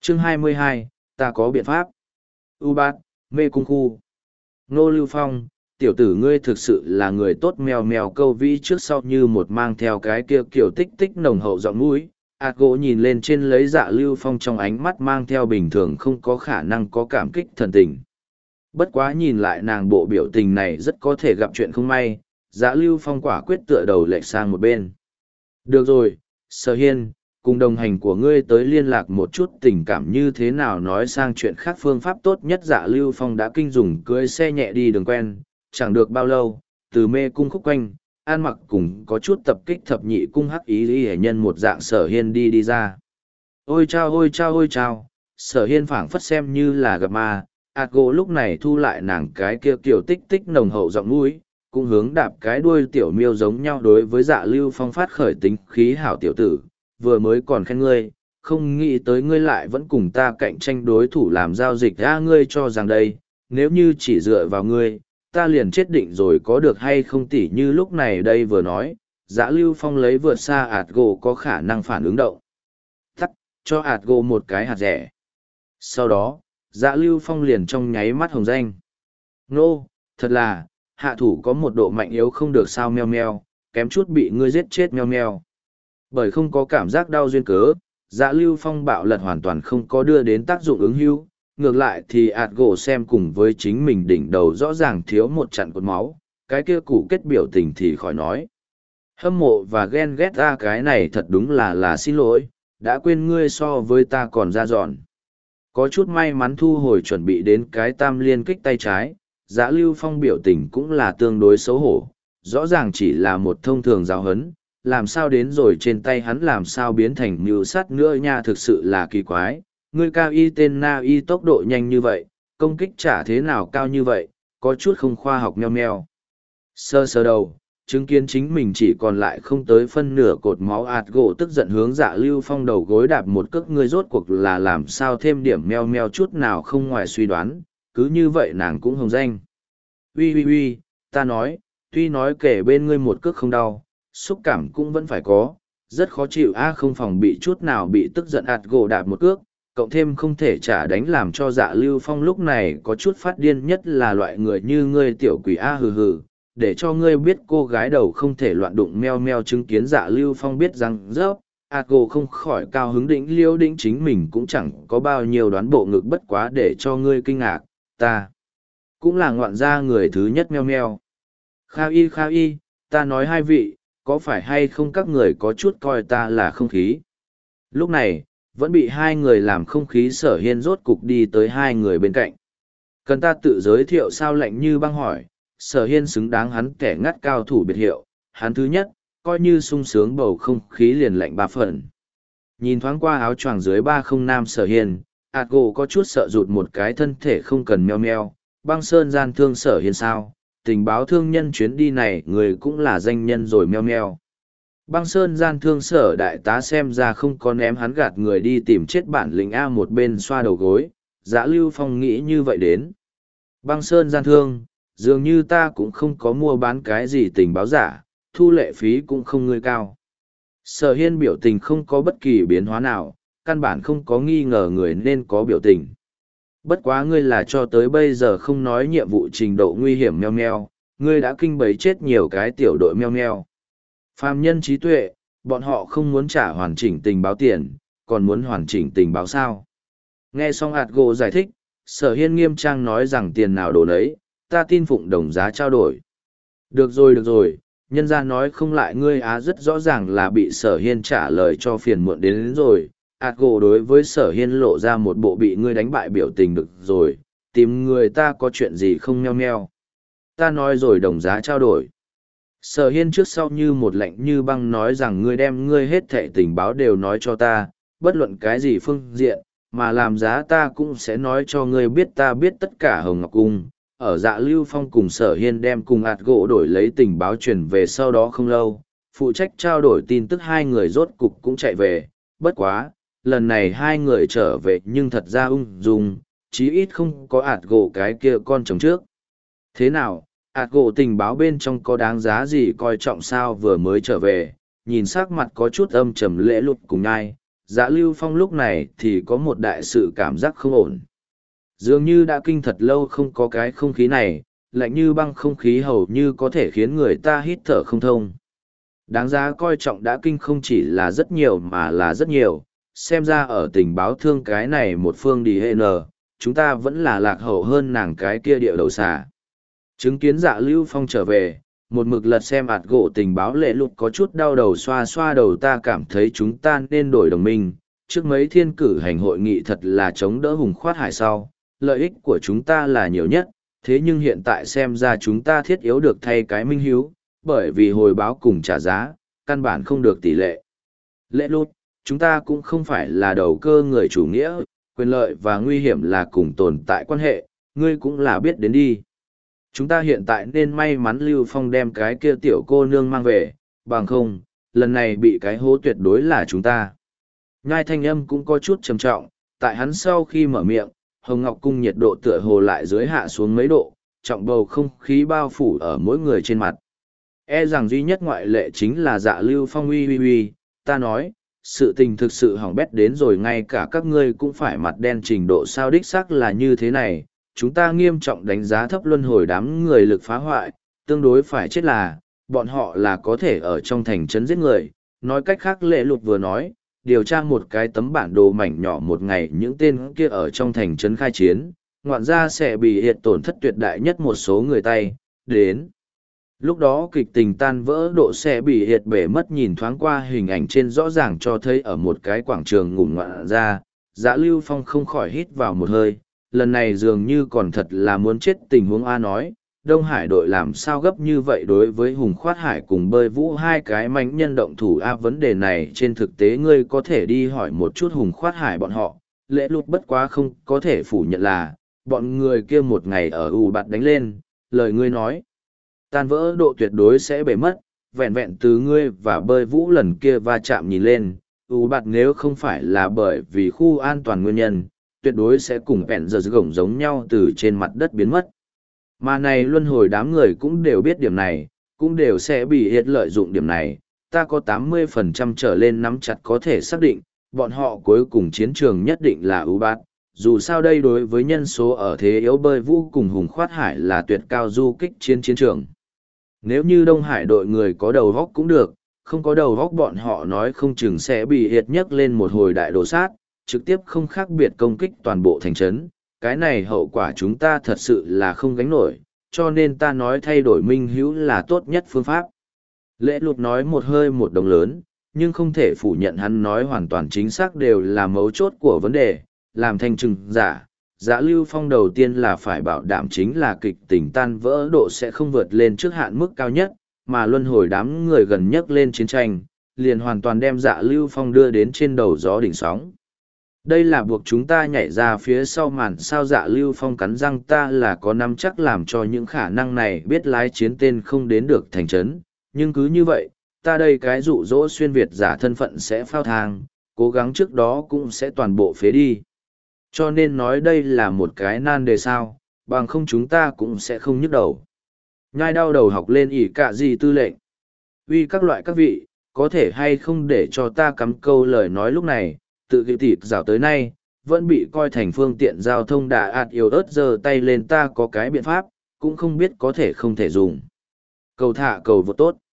Chương 22, ta có biện pháp. U bát, mê cung khu. Nô Lưu Phong, tiểu tử ngươi thực sự là người tốt, mèo mèo câu vĩ trước sau như một mang theo cái kia kiểu tích tích nồng hậu giọng mũi. Ảt gỗ nhìn lên trên lấy Dạ Lưu Phong trong ánh mắt mang theo bình thường không có khả năng có cảm kích thần tình. Bất quá nhìn lại nàng bộ biểu tình này rất có thể gặp chuyện không may, Dạ Lưu Phong quả quyết tựa đầu lệch sang một bên. Được rồi, Sở Hiên, cùng đồng hành của ngươi tới liên lạc một chút tình cảm như thế nào, nói sang chuyện khác phương pháp tốt nhất. Dạ Lưu Phong đã kinh dùng cưới xe nhẹ đi đường quen, chẳng được bao lâu, từ mê cung khúc quanh, an mặc cùng có chút tập kích thập nhị cung hắc ý lý hệ nhân một dạng Sở Hiên đi ra. Ôi chao ôi chao ôi chao, Sở Hiên phảng phất xem như là gặp ma. Ảt gỗ lúc này thu lại nàng cái kia kiểu tích tích nồng hậu giọng mũi, cũng hướng đạp cái đuôi tiểu miêu giống nhau đối với Dạ Lưu Phong phát khởi tính khí hảo tiểu tử, vừa mới còn khen ngươi, không nghĩ tới ngươi lại vẫn cùng ta cạnh tranh đối thủ làm giao dịch. Ngươi cho rằng đây, nếu như chỉ dựa vào ngươi, ta liền chết định rồi có được hay không. Tỉ như lúc này đây vừa nói, Dạ Lưu Phong lấy vượt xa ạt gỗ có khả năng phản ứng động. Tắt, cho ạt gỗ một cái hạt rẻ. Sau đó, Dạ Lưu Phong liền trong nháy mắt hồng danh. Nô, thật là, hạ thủ có một độ mạnh yếu không được sao, meo meo, kém chút bị ngươi giết chết, meo meo. Bởi không có cảm giác đau duyên cớ, Dạ Lưu Phong bạo lật hoàn toàn không có đưa đến tác dụng ứng hữu, ngược lại thì ạt gỗ xem cùng với chính mình đỉnh đầu rõ ràng thiếu một trận cột máu, cái kia củ kết biểu tình thì khỏi nói. Hâm mộ và ghen ghét ra cái này thật đúng là xin lỗi, đã quên ngươi so với ta còn ra dọn. Có chút may mắn thu hồi chuẩn bị đến cái tam liên kích tay trái, Dạ Lưu Phong biểu tình cũng là tương đối xấu hổ, rõ ràng chỉ là một thông thường giáo hấn, làm sao đến rồi trên tay hắn làm sao biến thành mưu sát nữa nha, thực sự là kỳ quái. Ngươi cao y tên na y tốc độ nhanh như vậy, công kích chả thế nào cao như vậy, có chút không khoa học, meo meo. Sơ sơ đầu, chứng kiến chính mình chỉ còn lại không tới phân nửa cột máu, ạt gỗ tức giận hướng Dạ Lưu Phong đầu gối đạp một cước. Ngươi rốt cuộc là làm sao thêm điểm, meo meo chút nào không ngoài suy đoán, cứ như vậy nàng cũng hồng danh. Ui ui ui, ta nói, tuy nói kể bên ngươi một cước không đau, xúc cảm cũng vẫn phải có, rất khó chịu. Không phòng bị chút nào bị tức giận ạt gỗ đạp một cước, cộng thêm không thể trả đánh làm cho Dạ Lưu Phong lúc này có chút phát điên, nhất là loại người như ngươi tiểu quỷ hừ hừ, để cho ngươi biết cô gái đầu không thể loạn đụng, meo meo. Chứng kiến Dạ Lưu Phong biết rằng rớp, ạt gỗ không khỏi cao hứng, đĩnh liêu đĩnh chính mình cũng chẳng có bao nhiêu đoán bộ ngực, bất quá để cho ngươi kinh ngạc, ta cũng là ngoạn gia người thứ nhất, meo meo. Kha y, ta nói hai vị, có phải hay không các người có chút coi ta là không khí? Lúc này, vẫn bị hai người làm không khí. Sở Hiên rốt cục đi tới hai người bên cạnh. Cần ta tự giới thiệu sao? Lạnh như băng hỏi. Sở Hiên xứng đáng hắn kẻ ngắt cao thủ biệt hiệu, hắn thứ nhất, coi như sung sướng bầu không khí liền lạnh ba phần. Nhìn thoáng qua áo choàng dưới 30 nam Sở Hiên, ạt gỗ có chút sợ rụt một cái thân thể, không cần meo meo. Băng Sơn gian thương Sở Hiên sao? Tình báo thương nhân chuyến đi này người cũng là danh nhân rồi, meo meo. Băng Sơn gian thương Sở đại tá xem ra không có ném hắn gạt người đi tìm chết bản lĩnh. Một bên xoa đầu gối, Dạ Lưu Phong nghĩ như vậy đến. Băng Sơn gian thương, dường như ta cũng không có mua bán cái gì tình báo giả, thu lệ phí cũng không ngươi cao. Sở Hiên biểu tình không có bất kỳ biến hóa nào, căn bản không có nghi ngờ người nên có biểu tình. Bất quá ngươi là cho tới bây giờ không nói nhiệm vụ trình độ nguy hiểm, meo meo, ngươi đã kinh bấy chết nhiều cái tiểu đội, meo meo. Phàm nhân trí tuệ, bọn họ không muốn trả hoàn chỉnh tình báo tiền, còn muốn hoàn chỉnh tình báo sao? Nghe xong ạt gỗ giải thích, Sở Hiên nghiêm trang nói rằng tiền nào đồ nấy, ta tin phụng đồng giá trao đổi. Được rồi, nhân ra nói không lại ngươi rất rõ ràng là bị Sở Hiên trả lời cho phiền muộn đến rồi. ạt gỗ đối với Sở Hiên lộ ra một bộ bị ngươi đánh bại biểu tình. Được rồi, tìm người ta có chuyện gì không, meo meo? Ta nói rồi, đồng giá trao đổi. Sở Hiên trước sau như một lạnh như băng nói rằng ngươi đem ngươi hết thệ tình báo đều nói cho ta, bất luận cái gì phương diện, mà làm giá ta cũng sẽ nói cho ngươi biết. Ta biết tất cả Hồng Ngọc Cung. Ở Dạ Lưu Phong cùng Sở Hiên đem cùng ạt gỗ đổi lấy tình báo truyền về sau đó không lâu, phụ trách trao đổi tin tức hai người rốt cục cũng chạy về. Bất quá, lần này hai người trở về nhưng thật ra ung dung, chí ít không có ạt gỗ cái kia con chồng trước. Thế nào, ạt gỗ tình báo bên trong có đáng giá gì coi trọng sao? Vừa mới trở về, nhìn sắc mặt có chút âm trầm lễ lụt cùng nhai, Dạ Lưu Phong lúc này thì có một đại sự cảm giác không ổn. Dường như đã kinh thật lâu không có cái không khí này, lạnh như băng không khí hầu như có thể khiến người ta hít thở không thông. Đáng giá coi trọng đã kinh không chỉ là rất nhiều mà là rất nhiều, xem ra ở tình báo thương cái này một phương đi hệ nờ, chúng ta vẫn là lạc hậu hơn nàng cái kia địa đầu xà. Chứng kiến Dạ Lưu Phong trở về, một mực lật xem ạt gỗ tình báo lệ lục có chút đau đầu xoa xoa đầu, ta cảm thấy chúng ta nên đổi đồng minh. Trước mấy thiên cử hành hội nghị thật là chống đỡ hùng khoát hải sau, lợi ích của chúng ta là nhiều nhất, thế nhưng hiện tại xem ra chúng ta thiết yếu được thay cái minh hiếu, bởi vì hồi báo cùng trả giá, căn bản không được tỷ lệ. Lệ lút, chúng ta cũng không phải là đầu cơ người chủ nghĩa, quyền lợi và nguy hiểm là cùng tồn tại quan hệ, ngươi cũng là biết đến đi. Chúng ta hiện tại nên may mắn Lưu Phong đem cái kia tiểu cô nương mang về, bằng không, lần này bị cái hố tuyệt đối là chúng ta. Nhai thanh âm cũng có chút trầm trọng, tại hắn sau khi mở miệng, Hồng Ngọc Cung nhiệt độ tựa hồ lại dưới hạ xuống mấy độ, trọng bầu không khí bao phủ ở mỗi người trên mặt. E rằng duy nhất ngoại lệ chính là Dạ Lưu Phong. Uy, ta nói, sự tình thực sự hỏng bét đến rồi, ngay cả các ngươi cũng phải mặt đen, trình độ sao đích xác là như thế này. Chúng ta nghiêm trọng đánh giá thấp luân hồi đám người lực phá hoại, tương đối phải chết là, bọn họ là có thể ở trong thành trấn giết người. Nói cách khác, Lệ Lục vừa nói, điều tra một cái tấm bản đồ mảnh nhỏ một ngày những tên kia ở trong thành trấn khai chiến, ngoạn ra sẽ bị hiện tổn thất tuyệt đại nhất một số người tay, đến. Lúc đó kịch tình tan vỡ độ sẽ bị hiệt bể mất, nhìn thoáng qua hình ảnh trên rõ ràng cho thấy ở một cái quảng trường ngủ ngoạn ra, Dạ Lưu Phong không khỏi hít vào một hơi, lần này dường như còn thật là muốn chết. Tình huống A nói, Đông Hải đội làm sao gấp như vậy đối với Hùng Khoát Hải cùng Bơi Vũ hai cái mánh nhân động thủ A, vấn đề này trên thực tế ngươi có thể đi hỏi một chút Hùng Khoát Hải bọn họ. Lễ Lục bất quá không có thể phủ nhận là, bọn người kia một ngày ở U Bạt đánh lên, lời ngươi nói tan vỡ độ tuyệt đối sẽ bể mất, vẹn vẹn từ ngươi và Bơi Vũ lần kia va chạm nhìn lên, U Bạt nếu không phải là bởi vì khu an toàn nguyên nhân, tuyệt đối sẽ cùng bẹn giờ gổng giống nhau từ trên mặt đất biến mất. Mà này luân hồi đám người cũng đều biết điểm này, cũng đều sẽ bị hiệt lợi dụng điểm này, ta có 80% trở lên nắm chặt có thể xác định, bọn họ cuối cùng chiến trường nhất định là U Bạt. Dù sao đây đối với nhân số ở thế yếu Bơi Vũ cùng Hùng Khoát Hải là tuyệt cao du kích chiến trường. Nếu như Đông Hải đội người có đầu góc cũng được, không có đầu góc bọn họ nói không chừng sẽ bị hiệt nhấc lên một hồi đại đồ sát, trực tiếp không khác biệt công kích toàn bộ thành trấn. Cái này hậu quả chúng ta thật sự là không gánh nổi, cho nên ta nói thay đổi minh hữu là tốt nhất phương pháp. Lễ Lục nói một hơi một đồng lớn, nhưng không thể phủ nhận hắn nói hoàn toàn chính xác đều là mấu chốt của vấn đề, làm thanh trừng giả. Dạ Lưu Phong đầu tiên là phải bảo đảm chính là kịch tình tan vỡ độ sẽ không vượt lên trước hạn mức cao nhất, mà luân hồi đám người gần nhất lên chiến tranh, liền hoàn toàn đem Dạ Lưu Phong đưa đến trên đầu gió đỉnh sóng. Đây là buộc chúng ta nhảy ra phía sau màn sao. Dạ Lưu Phong cắn răng, ta là có nắm chắc làm cho những khả năng này biết lái chiến tên không đến được thành trấn, nhưng cứ như vậy, ta đây cái dụ dỗ xuyên Việt giả thân phận sẽ phao thang, cố gắng trước đó cũng sẽ toàn bộ phế đi. Cho nên nói đây là một cái nan đề sao, bằng không chúng ta cũng sẽ không nhức đầu. Nhai đau đầu học lên ỉ cả gì tư lệnh. Uy các loại các vị, có thể hay không để cho ta cắm câu lời nói lúc này, tự kịp thịt rào tới nay, vẫn bị coi thành phương tiện giao thông đà ạt yếu ớt, giơ tay lên ta có cái biện pháp, cũng không biết có thể không thể dùng. Cầu thả cầu vượt tốt.